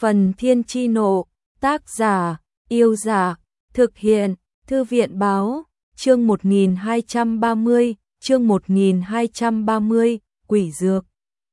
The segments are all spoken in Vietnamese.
Phần Thiên Chi Nộ, tác giả, Yêu Giả, thực hiện, Thư viện Báo, chương 1230, chương 1230, Quỷ Dược.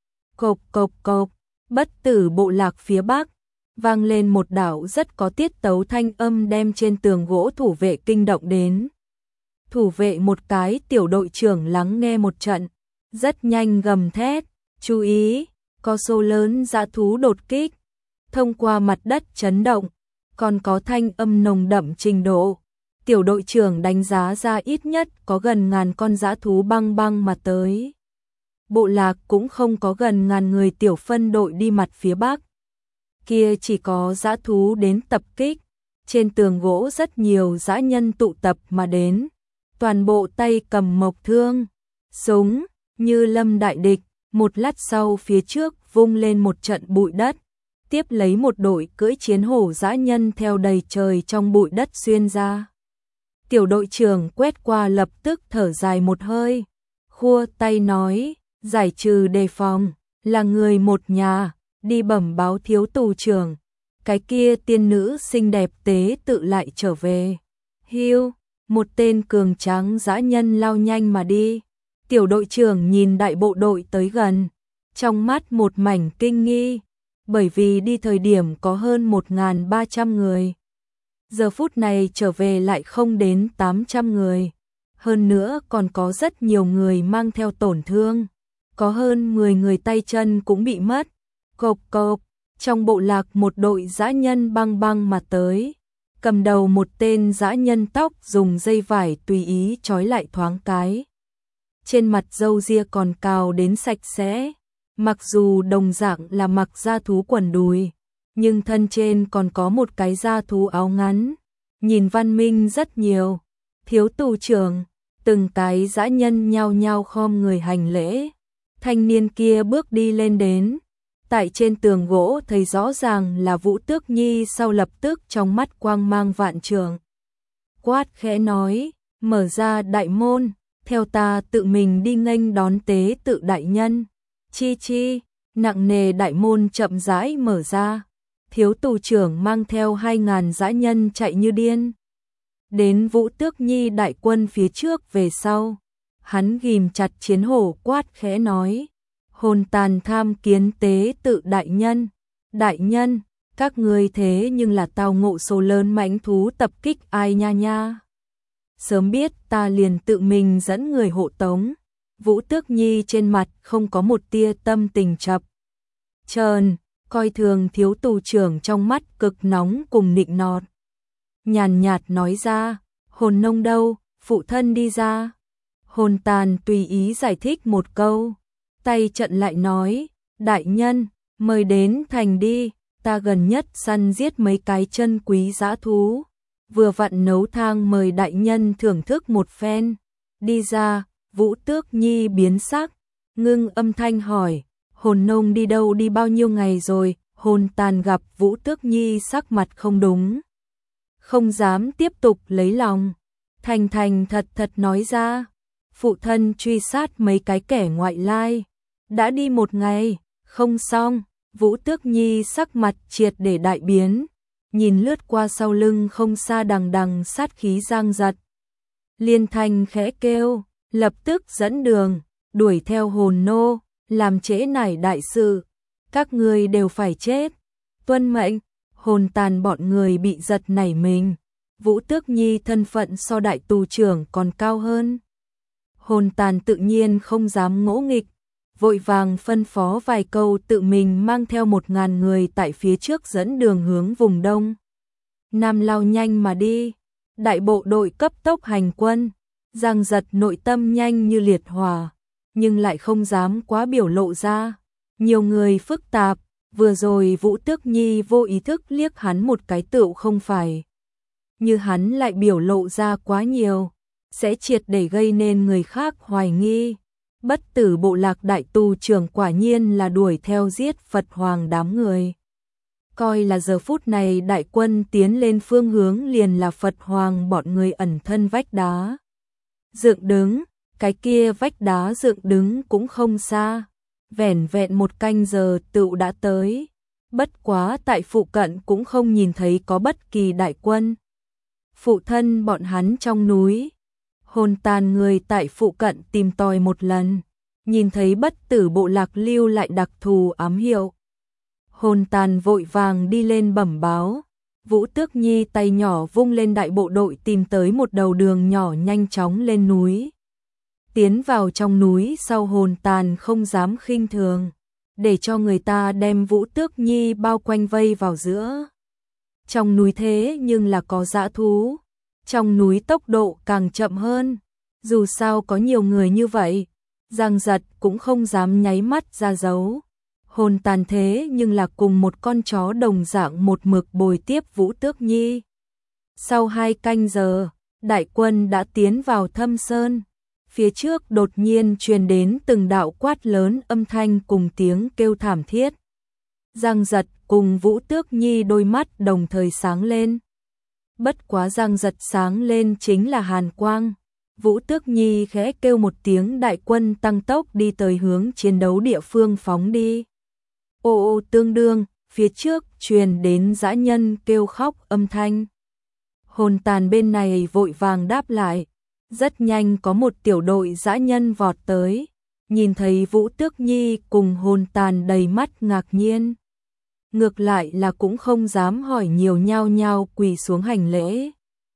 Cộc cộc cộc, Bất Tử bộ lạc phía bắc, vang lên một đạo rất có tiết tấu thanh âm đem trên tường gỗ thủ vệ kinh động đến. Thủ vệ một cái tiểu đội trưởng lắng nghe một trận, rất nhanh gầm thét, chú ý, có số lớn dã thú đột kích, thông qua mặt đất chấn động, còn có thanh âm nồng đậm trình độ. Tiểu đội trưởng đánh giá ra ít nhất có gần ngàn con dã thú băng băng mà tới. Bộ lạc cũng không có gần ngàn người tiểu phân đội đi mặt phía bắc. Kia chỉ có dã thú đến tập kích, trên tường gỗ rất nhiều dã nhân tụ tập mà đến. Toàn bộ tay cầm mộc thương, súng, như lâm đại địch, một lát sau phía trước vung lên một trận bụi đất, tiếp lấy một đội cưỡi chiến hổ dã nhân theo đầy trời trong bụi đất xuyên ra. Tiểu đội trưởng quét qua lập tức thở dài một hơi, khua tay nói, giải trừ đề phòng, là người một nhà, đi bẩm báo thiếu tù trưởng, cái kia tiên nữ xinh đẹp tế tự lại trở về. Hiu, một tên cường tráng dã nhân lao nhanh mà đi. Tiểu đội trưởng nhìn đại bộ đội tới gần, trong mắt một mảnh kinh nghi, bởi vì đi thời điểm có hơn 1.300 người. Giờ phút này trở về lại không đến 800 người. Hơn nữa còn có rất nhiều người mang theo tổn thương. Có hơn 10 người tay chân cũng bị mất. Cộp cộp, trong bộ lạc một đội dã nhân băng băng mà tới. Cầm đầu một tên dã nhân tóc dùng dây vải tùy ý trói lại thoáng cái. Trên mặt râu ria còn cào đến sạch sẽ. Mặc dù đồng dạng là mặc da thú quần đùi, nhưng thân trên còn có một cái da thú áo ngắn, nhìn văn minh rất nhiều. Thiếu tù trưởng, từng cái dã nhân nhao nhao khom người hành lễ. Thanh niên kia bước đi lên đến, tại trên tường gỗ thấy rõ ràng là Vũ Tước Nhi, sau lập tức trong mắt quang mang vạn trượng. Quát khẽ nói, mở ra đại môn, theo ta tự mình đi nghênh đón tế tự đại nhân. Chi chi, nặng nề đại môn chậm rãi mở ra. Thiếu tù trưởng mang theo 2.000 dã nhân chạy như điên. Đến Vũ Tước Nhi đại quân phía trước về sau. Hắn ghim chặt chiến hổ quát khẽ nói. Hồn tàn tham kiến tế tự đại nhân. Đại nhân, các ngươi thế nhưng là tao ngộ số lớn mãnh thú tập kích ai nha nha. Sớm biết ta liền tự mình dẫn người hộ tống. Vũ Tước Nhi trên mặt không có một tia tâm tình chập chờn, coi thường thiếu tù trưởng trong mắt cực nóng cùng nịnh nọt. Nhàn nhạt nói ra, hồn nông đâu, phụ thân đi ra. Hồn tàn tùy ý giải thích một câu, tay trận lại nói, đại nhân, mời đến thành đi, ta gần nhất săn giết mấy cái chân quý dã thú. Vừa vặn nấu thang mời đại nhân thưởng thức một phen, đi ra. Vũ Tước Nhi biến sắc, ngưng âm thanh hỏi, hồn nông đi đâu, đi bao nhiêu ngày rồi? Hồn tàn gặp Vũ Tước Nhi sắc mặt không đúng, không dám tiếp tục lấy lòng, thành thành thật thật nói ra, phụ thân truy sát mấy cái kẻ ngoại lai, đã đi 1 ngày, không xong. Vũ Tước Nhi sắc mặt triệt để đại biến, nhìn lướt qua sau lưng không xa đằng đằng sát khí giang giật. Liên thanh khẽ kêu, lập tức dẫn đường, đuổi theo hồn nô, làm trễ nải đại sự, các ngươi đều phải chết. Tuân mệnh. Hồn tàn bọn người bị giật nảy mình. Vũ Tước Nhi thân phận so đại tù trưởng còn cao hơn. Hồn tàn tự nhiên không dám ngỗ nghịch, vội vàng phân phó vài câu, tự mình mang theo 1.000 người tại phía trước dẫn đường hướng vùng đông nam lao nhanh mà đi. Đại bộ đội cấp tốc hành quân. Giang giật nội tâm nhanh như liệt hỏa, nhưng lại không dám quá biểu lộ ra. Nhiều người phức tạp, vừa rồi Vũ Tước Nhi vô ý thức liếc hắn một cái tựu không phải. Như hắn lại biểu lộ ra quá nhiều, sẽ triệt để gây nên người khác hoài nghi. Bất tử bộ lạc đại tù trưởng quả nhiên là đuổi theo giết Phật Hoàng đám người. Coi là giờ phút này đại quân tiến lên phương hướng liền là Phật Hoàng bọn người ẩn thân vách đá dựng đứng, cái kia vách đá dựng đứng cũng không xa, vẻn vẹn 1 canh giờ tựu đã tới. Bất quá tại phụ cận cũng không nhìn thấy có bất kỳ đại quân. Phụ thân bọn hắn trong núi. Hồn tàn người tại phụ cận tìm tòi một lần, nhìn thấy bất tử bộ lạc lưu lại đặc thù ám hiệu. Hồn tàn vội vàng đi lên bẩm báo. Vũ Tước Nhi tay nhỏ vung lên, đại bộ đội tìm tới một đầu đường nhỏ nhanh chóng lên núi. Tiến vào trong núi sau, hồn tàn không dám khinh thường, để cho người ta đem Vũ Tước Nhi bao quanh vây vào giữa. Trong núi thế nhưng là có dã thú, trong núi tốc độ càng chậm hơn, dù sao có nhiều người như vậy, Giang Giật cũng không dám nháy mắt ra dấu. Hồn tàn thế nhưng là cùng một con chó đồng dạng một mực bồi tiếp Vũ Tước Nhi. Sau 2 canh giờ, đại quân đã tiến vào Thâm Sơn. Phía trước đột nhiên truyền đến từng đạo quát lớn âm thanh cùng tiếng kêu thảm thiết. Giang Giật cùng Vũ Tước Nhi đôi mắt đồng thời sáng lên. Bất quá Giang Giật sáng lên chính là hàn quang. Vũ Tước Nhi khẽ kêu một tiếng, đại quân tăng tốc đi tới hướng chiến đấu địa phương phóng đi. Ô tương đương, phía trước truyền đến dã nhân kêu khóc âm thanh. Hồn tàn bên này vội vàng đáp lại. Rất nhanh có một tiểu đội dã nhân vọt tới, nhìn thấy Vũ Tước Nhi cùng hồn tàn đầy mắt ngạc nhiên. Ngược lại là cũng không dám hỏi nhiều, nhao nhao quỳ xuống hành lễ.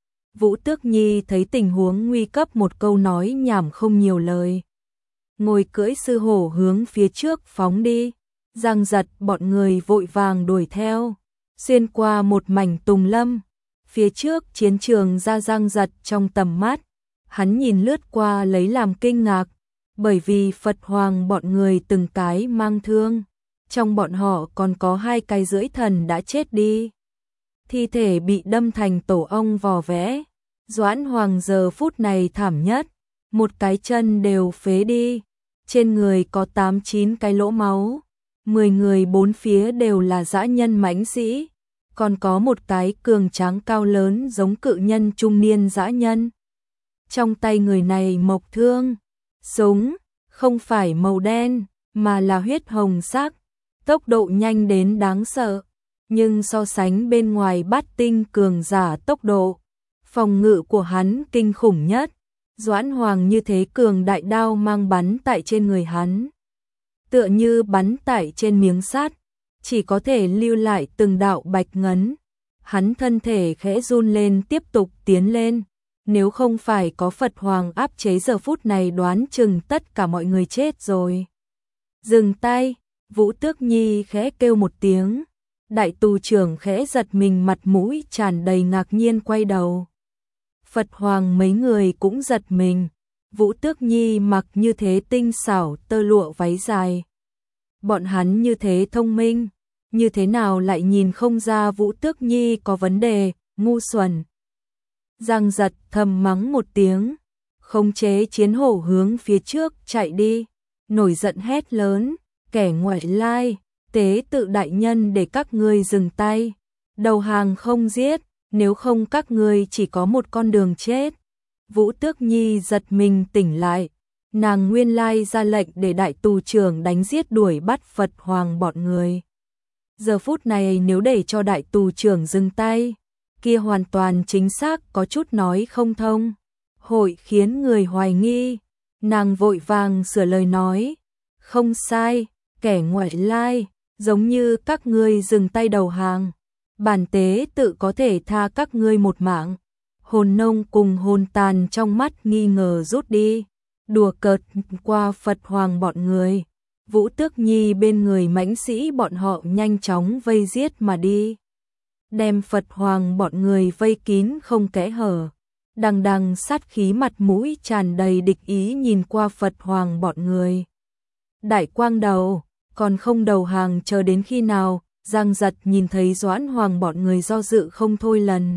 Vũ Tước Nhi thấy tình huống nguy cấp, một câu nói nhảm không nhiều lời. Ngồi cưỡi sư hổ hướng phía trước phóng đi. Giang Giật bọn người vội vàng đuổi theo, xuyên qua một mảnh tùng lâm. Phía trước chiến trường ra Giang Giật trong tầm mắt, hắn nhìn lướt qua lấy làm kinh ngạc, bởi vì Phật Hoàng bọn người từng cái mang thương, trong bọn họ còn có 2 cái rưỡi thần đã chết đi. Thi thể bị đâm thành tổ ong vò vẽ. Doãn Hoàng giờ phút này thảm nhất, một cái chân đều phế đi, trên người có 8-9 cái lỗ máu, 10 người bốn phía đều là dã nhân mãnh sĩ, còn có một cái cường tráng cao lớn giống cự nhân trung niên dã nhân. Trong tay người này mộc thương, súng, không phải màu đen, mà là huyết hồng sắc, tốc độ nhanh đến đáng sợ, nhưng so sánh bên ngoài bát tinh cường giả tốc độ, phòng ngự của hắn kinh khủng nhất. Doãn Hoàng như thế cường đại đao mang bắn tại trên người hắn, tựa như bắn tại trên miếng sắt, chỉ có thể lưu lại từng đạo bạch ngấn. Hắn thân thể khẽ run lên, tiếp tục tiến lên. Nếu không phải có Phật Hoàng áp chế, giờ phút này đoán chừng tất cả mọi người chết rồi. Dừng tay, Vũ Tước Nhi khẽ kêu một tiếng. Đại tù trưởng khẽ giật mình, mặt mũi tràn đầy ngạc nhiên quay đầu. Phật Hoàng mấy người cũng giật mình. Vũ Tước Nhi mặc như thế tinh xảo tơ lụa váy dài. Bọn hắn như thế thông minh, như thế nào lại nhìn không ra Vũ Tước Nhi có vấn đề, ngu xuẩn. Giang Giật thầm mắng một tiếng, khống chế chiến hổ hướng phía trước chạy đi, nổi giận hét lớn, kẻ ngoại lai, tế tự đại nhân để các ngươi dừng tay, đầu hàng không giết, nếu không các ngươi chỉ có một con đường chết. Vũ Tước Nhi giật mình tỉnh lại, nàng nguyên lai ra lệnh để đại tù trưởng đánh giết đuổi bắt Phật Hoàng bọn người. Giờ phút này nếu để cho đại tù trưởng dừng tay, kia hoàn toàn chính xác có chút nói không thông, hội khiến người hoài nghi. Nàng vội vàng sửa lời nói, không sai, kẻ ngoại lai, giống như các ngươi dừng tay đầu hàng, bản tế tự có thể tha các ngươi một mạng. Hồn nông cùng hồn tàn trong mắt nghi ngờ rút đi, đùa cợt qua Phật Hoàng bọn người. Vũ Tước Nhi bên người mãnh sĩ bọn họ nhanh chóng vây giết mà đi, đem Phật Hoàng bọn người vây kín không kẽ hở. Đằng đằng sát khí, mặt mũi tràn đầy địch ý nhìn qua Phật Hoàng bọn người. Đại quang đầu, còn không đầu hàng chờ đến khi nào? Giang Giật nhìn thấy Doãn Hoàng bọn người do dự không thôi, lần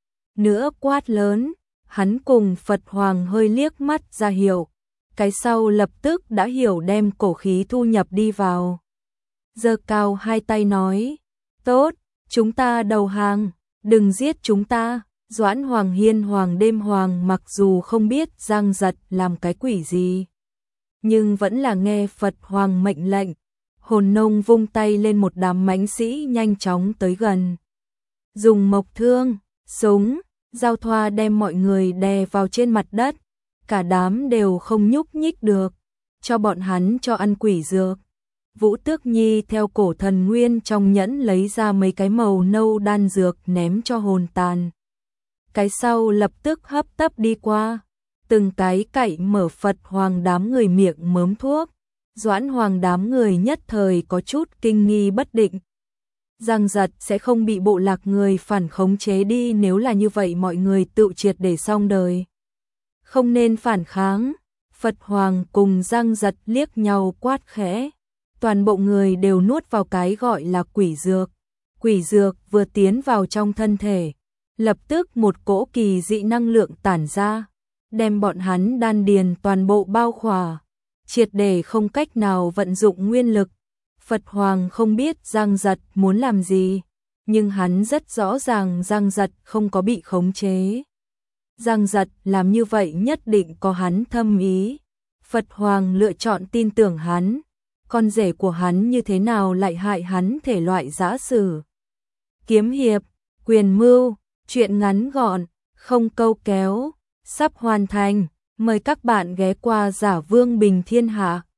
nữa quát lớn. Hắn cùng Phật Hoàng hơi liếc mắt ra hiệu, cái sau lập tức đã hiểu, đem cổ khí thu nhập đi vào. Giơ cao 2 tay nói, tốt, chúng ta đầu hàng, đừng giết chúng ta. Doãn Hoàng, Hiên Hoàng, Đêm Hoàng mặc dù không biết Giang Giật làm cái quỷ gì, nhưng vẫn là nghe Phật Hoàng mệnh lệnh, Hồn nông vung tay lên, một đám mãnh sĩ nhanh chóng tới gần. Dùng mộc thương, súng, giao thoa đem mọi người đè vào trên mặt đất. Cả đám đều không nhúc nhích được. Cho bọn hắn cho ăn quỷ dược. Vũ Tước Nhi theo cổ thần nguyên trong nhẫn lấy ra mấy cái màu nâu đan dược ném cho hồn tàn. Cái sau lập tức hấp tấp đi qua. Từng cái cậy mở Phật Hoàng đám người miệng mớm thuốc. Doãn Hoàng đám người nhất thời có chút kinh nghi bất định. Giang Giật sẽ không bị bộ lạc người phản khống chế đi, nếu là như vậy mọi người tự triệt để xong đời. Không nên phản kháng. Phật Hoàng cùng Giang Giật liếc nhau quát khẽ. Toàn bộ người đều nuốt vào cái gọi là quỷ dược. Quỷ dược vừa tiến vào trong thân thể, lập tức một cỗ kỳ dị năng lượng tản ra, đem bọn hắn đan điền toàn bộ bao khỏa, triệt để không cách nào vận dụng nguyên lực. Phật Hoàng không biết Giang Giật muốn làm gì, nhưng hắn rất rõ ràng Giang Giật không có bị khống chế. Giang Giật làm như vậy nhất định có hắn thâm ý. Phật Hoàng lựa chọn tin tưởng hắn. Con rể của hắn như thế nào lại hại hắn thể loại giã sử. Kiếm hiệp, quyền mưu, chuyện ngắn gọn, không câu kéo, sắp hoàn thành. Mời các bạn ghé qua Giả Vương Bình Thiên Hạ.